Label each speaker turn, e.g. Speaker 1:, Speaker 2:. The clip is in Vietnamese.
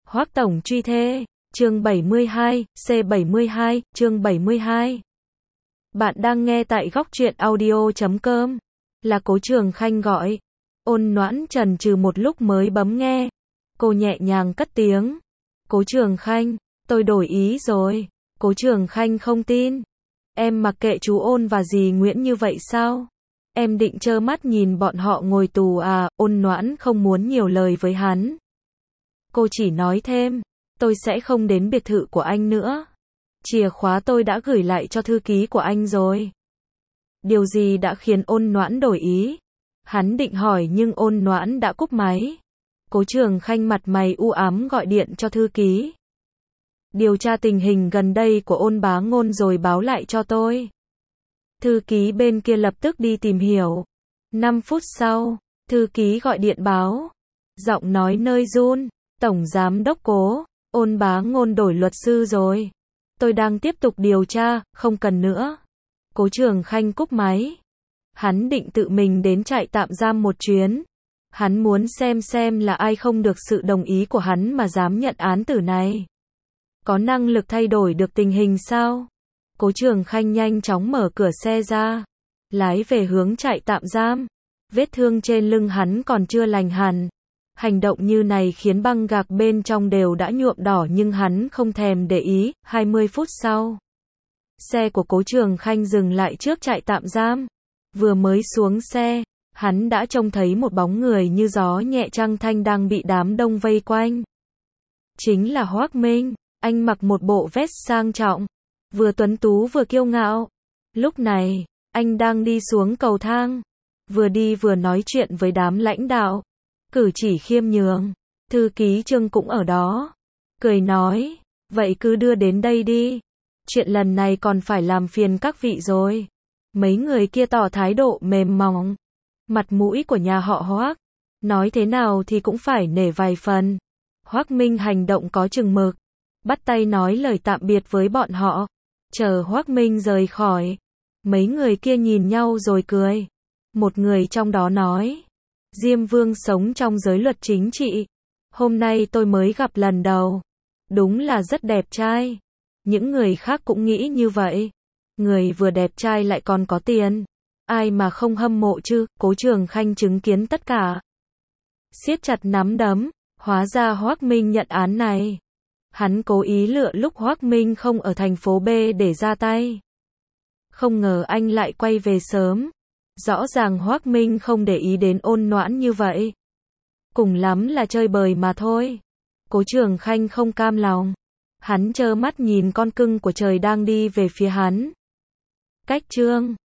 Speaker 1: Hoắc tổng truy thê, chương 72, C72, chương 72. Bạn đang nghe tại góc truyện audio.com. Là Cố Trường Khanh gọi. Ôn Noãn chần chừ một lúc mới bấm nghe. Cô nhẹ nhàng cất tiếng. Cố Trường Khanh, tôi đổi ý rồi. Cố Trường Khanh không tin. Em mặc kệ chú Ôn và dì Nguyễn như vậy sao? Em định trơ mắt nhìn bọn họ ngồi tù à? Ôn Noãn không muốn nhiều lời với hắn. Cô chỉ nói thêm, tôi sẽ không đến biệt thự của anh nữa. Chìa khóa tôi đã gửi lại cho thư ký của anh rồi. Điều gì đã khiến Ôn Noãn đổi ý? Hắn định hỏi nhưng Ôn Noãn đã cúp máy. Cố Trường Khanh mặt mày u ám gọi điện cho thư ký. Điều tra tình hình gần đây của Ôn Bá Ngôn rồi báo lại cho tôi. Thư ký bên kia lập tức đi tìm hiểu. 5 phút sau, thư ký gọi điện báo. Giọng nói nơi run. Tổng giám đốc Cố, Ôn Bá Ngôn đổi luật sư rồi. Tôi đang tiếp tục điều tra, không cần nữa. Cố Trường Khanh cúp máy. Hắn định tự mình đến trại tạm giam một chuyến. Hắn muốn xem là ai không được sự đồng ý của hắn mà dám nhận án tử này. Có năng lực thay đổi được tình hình sao? Cố Trường Khanh nhanh chóng mở cửa xe ra. Lái về hướng trại tạm giam. Vết thương trên lưng hắn còn chưa lành hẳn. Hành động như này khiến băng gạc bên trong đều đã nhuộm đỏ nhưng hắn không thèm để ý. 20 phút sau, xe của Cố Trường Khanh dừng lại trước trại tạm giam. Vừa mới xuống xe, hắn đã trông thấy một bóng người như gió nhẹ trăng thanh đang bị đám đông vây quanh. Chính là Hoắc Minh, anh mặc một bộ vest sang trọng, vừa tuấn tú vừa kiêu ngạo. Lúc này, anh đang đi xuống cầu thang, vừa đi vừa nói chuyện với đám lãnh đạo. Cử chỉ khiêm nhường. Thư ký Trương cũng ở đó. Cười nói, vậy cứ đưa đến đây đi. Chuyện lần này còn phải làm phiền các vị rồi. Mấy người kia tỏ thái độ mềm mỏng. Mặt mũi của nhà họ Hoắc, nói thế nào thì cũng phải nể vài phần. Hoắc Minh hành động có chừng mực. Bắt tay nói lời tạm biệt với bọn họ. Chờ Hoắc Minh rời khỏi. Mấy người kia nhìn nhau rồi cười. Một người trong đó nói, Diêm Vương sống trong giới luật chính trị. Hôm nay tôi mới gặp lần đầu. Đúng là rất đẹp trai. Những người khác cũng nghĩ như vậy. Người vừa đẹp trai lại còn có tiền. Ai mà không hâm mộ chứ? Cố Trường Khanh chứng kiến tất cả. Siết chặt nắm đấm. Hóa ra Hoắc Minh nhận án này. Hắn cố ý lựa lúc Hoắc Minh không ở thành phố B để ra tay. Không ngờ anh lại quay về sớm. Rõ ràng Hoắc Minh không để ý đến Ôn Noãn như vậy. Cùng lắm là chơi bời mà thôi. Cố Trường Khanh không cam lòng. Hắn trơ mắt nhìn con cưng của trời đang đi về phía hắn. Cách chương